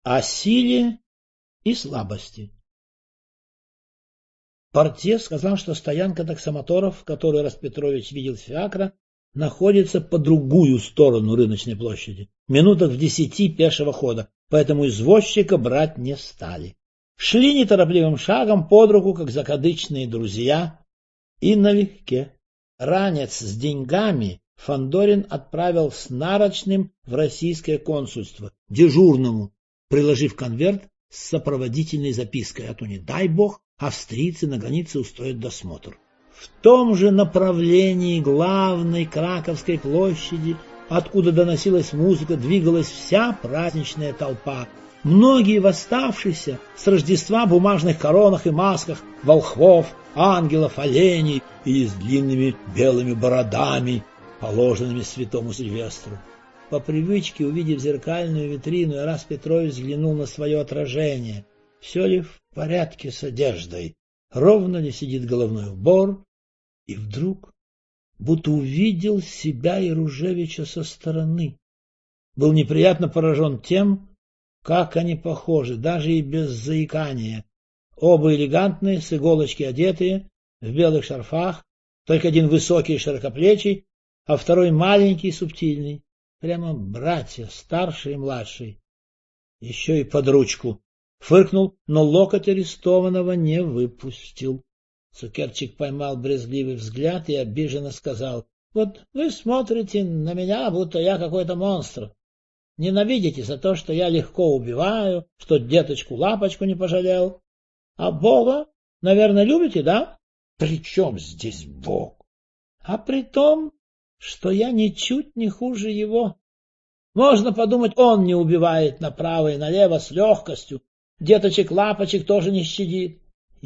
О силе и слабости. Портье сказал, что стоянка таксомоторов, в которой Распетрович видел фиакра, находится по другую сторону рыночной площади, минутах в 10 пешего хода, поэтому извозчика брать не стали. Шли неторопливым шагом под руку, как закадычные друзья, и налегке. Ранец с деньгами Фандорин отправил с нарочным в российское консульство, дежурному, приложив конверт с сопроводительной запиской, а то, не дай бог, австрийцы на границе устроят досмотр. В том же направлении главной Краковской площади, откуда доносилась музыка, двигалась вся праздничная толпа. Многие восставшиеся с Рождества в бумажных коронах и масках, волхвов, ангелов, оленей и с длинными белыми бородами, положенными святому Сильвестру. По привычке, увидев зеркальную витрину, Ирас Петрович взглянул на свое отражение. Все ли в порядке с одеждой? Ровно ли сидит головной убор? И вдруг будто увидел себя и Ружевича со стороны. Был неприятно поражен тем, как они похожи, даже и без заикания. Оба элегантные, с иголочки одетые, в белых шарфах, только один высокий и широкоплечий, а второй маленький и субтильный. Прямо братья, старший и младший. Еще и под ручку. Фыркнул, но локоть арестованного не выпустил. Цукерчик поймал брезгливый взгляд и обиженно сказал: — Вот вы смотрите на меня, будто я какой-то монстр. Ненавидите за то, что я легко убиваю, что деточку-лапочку не пожалел. А Бога, наверное, любите, да? — При чем здесь Бог? — А при том, что я ничуть не хуже его. Можно подумать, он не убивает направо и налево с легкостью, деточек-лапочек тоже не щадит.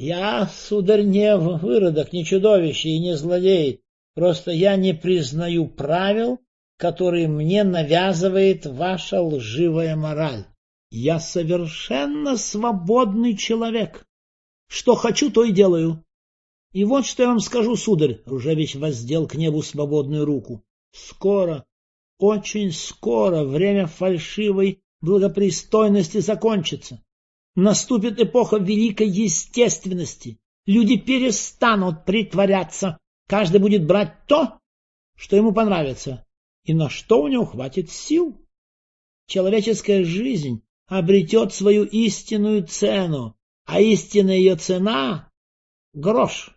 Я, сударь, не выродок, не чудовище и не злодей, просто я не признаю правил, которые мне навязывает ваша лживая мораль. Я совершенно свободный человек. Что хочу, то и делаю. И вот что я вам скажу, сударь, — Ружевич воздел к небу свободную руку. Скоро, очень скоро время фальшивой благопристойности закончится. Наступит эпоха великой естественности. Люди перестанут притворяться. Каждый будет брать то, что ему понравится, и на что у него хватит сил. Человеческая жизнь обретет свою истинную цену, а истинная ее цена — грош.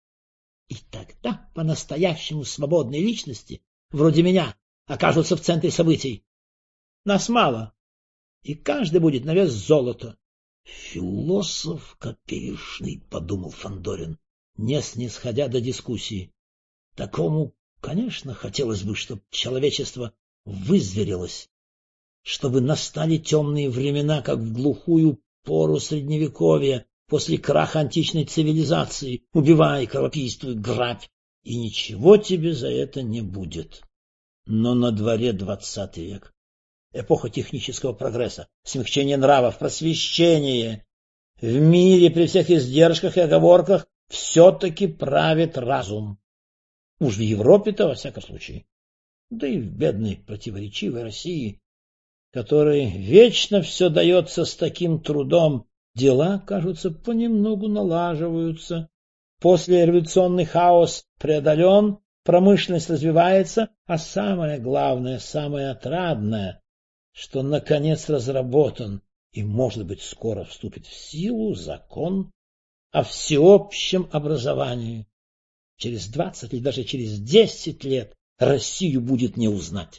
И тогда по-настоящему свободные личности, вроде меня, окажутся в центре событий. Нас мало, и каждый будет на вес золота. — Философ копеечный, — подумал Фандорин, не снисходя до дискуссии. Такому, конечно, хотелось бы, чтобы человечество вызверилось, чтобы настали темные времена, как в глухую пору Средневековья, после краха античной цивилизации. Убивай, кровопийствуй, грабь, и ничего тебе за это не будет. Но на дворе 20 век. Эпоха технического прогресса, смягчения нравов, просвещения. В мире при всех издержках и оговорках все-таки правит разум. Уж в Европе-то, во всяком случае. Да и в бедной противоречивой России, которой вечно все дается с таким трудом, дела, кажется, понемногу налаживаются. Послереволюционный хаос преодолен, промышленность развивается, а самое главное, самое отрадное, что наконец разработан и, может быть, скоро вступит в силу закон о всеобщем образовании. Через 20 или даже через 10 лет Россию будет не узнать.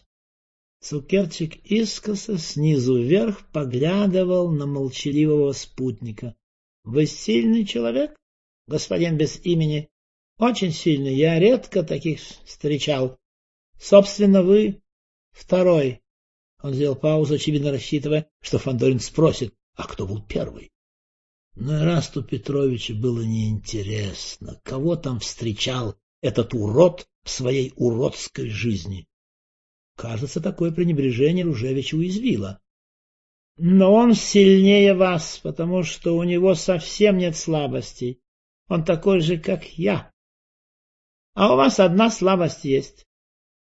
Цукерчик искоса снизу вверх поглядывал на молчаливого спутника. — Вы сильный человек, господин без имени? — Очень сильный, я редко таких встречал. Собственно, вы второй. Он сделал паузу, очевидно рассчитывая, что Фандорин спросит, а кто был первый. Но Ирасту Петровичу было неинтересно, кого там встречал этот урод в своей уродской жизни. Кажется, такое пренебрежение Ружевича уязвило. Но он сильнее вас, потому что у него совсем нет слабостей. Он такой же, как я. А у вас одна слабость есть.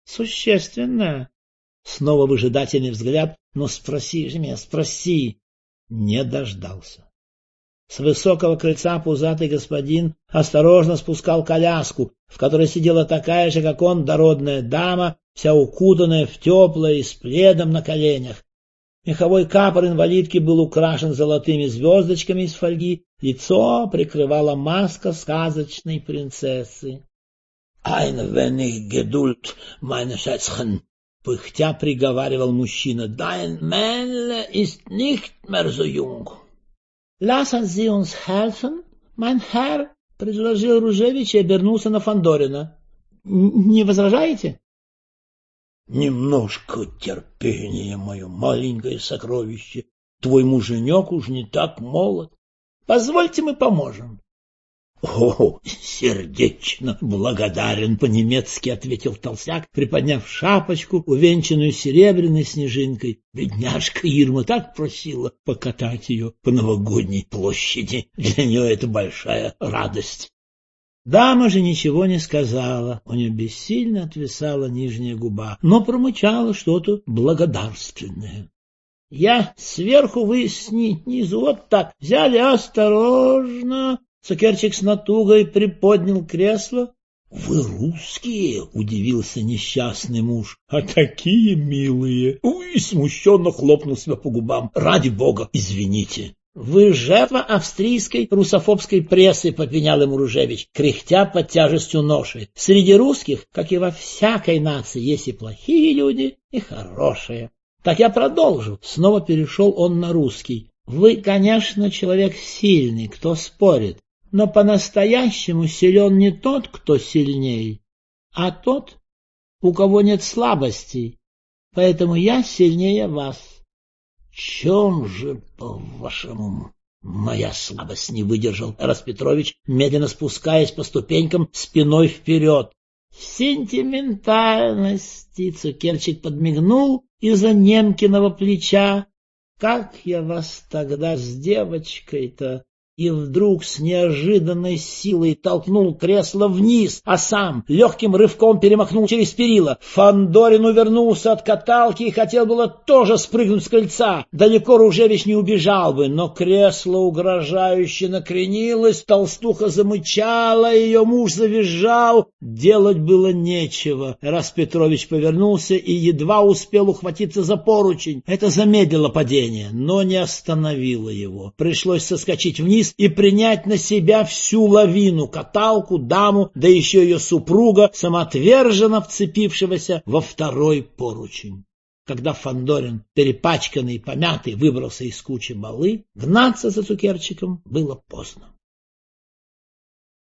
Существенная. Снова выжидательный взгляд. Ну, спроси же меня, спроси. не дождался. С высокого крыльца пузатый господин осторожно спускал коляску, в которой сидела такая же, как он, дородная дама, вся укутанная в теплое и с пледом на коленях. Меховой капор инвалидки был украшен золотыми звездочками из фольги, лицо прикрывала маска сказочной принцессы. «Ein wenig Geduld, meine Schätzchen», — пыхтя приговаривал мужчина, «dein Männle ist nicht mehr so jung». «Lassen Sie uns helfen, mein Herr», — предложил Ружевич и обернулся на Фандорина. «Не возражаете?» «Немножко терпения, мое маленькое сокровище. Твой муженек уж не так молод. Позвольте, мы поможем». «О, сердечно благодарен», — по-немецки ответил толстяк, приподняв шапочку, увенчанную серебряной снежинкой. Бедняжка Ирма так просила покатать ее по новогодней площади. Для нее это большая радость. Дама же ничего не сказала, у нее бессильно отвисала нижняя губа, но промычала что-то благодарственное. «Я сверху, вы снизу, вот так, взяли осторожно». Цукерчик с натугой приподнял кресло. — Вы русские? — удивился несчастный муж. — А такие милые! И смущенно хлопнул себя по губам. — Ради бога, извините. — Вы жертва австрийской русофобской прессы, — попенял ему Ружевич, кряхтя под тяжестью ноши. — Среди русских, как и во всякой нации, есть и плохие люди, и хорошие. Так я продолжу. Снова перешел он на русский. Вы, конечно, человек сильный, кто спорит. Но по-настоящему силен не тот, кто сильней, а тот, у кого нет слабостей. Поэтому я сильнее вас. — Чем же, по-вашему, моя слабость? — не выдержал Распетрович, медленно спускаясь по ступенькам спиной вперед. — В сентиментальности! — Цукерчик подмигнул из-за Немкиного плеча. — Как я вас тогда с девочкой-то... И вдруг с неожиданной силой толкнул кресло вниз, а сам легким рывком перемахнул через перила. Фандорин увернулся от каталки и хотел было тоже спрыгнуть с крыльца. Далеко Ружевич не убежал бы, но кресло угрожающе накренилось, толстуха замычала, ее муж завизжал. Делать было нечего. Распетрович повернулся и едва успел ухватиться за поручень. Это замедлило падение, но не остановило его. Пришлось соскочить вниз и принять на себя всю лавину, каталку, даму, да еще ее супруга, самоотверженно вцепившегося во второй поручень. Когда Фандорин, перепачканный и помятый, выбрался из кучи балы, гнаться за Цукерчиком было поздно.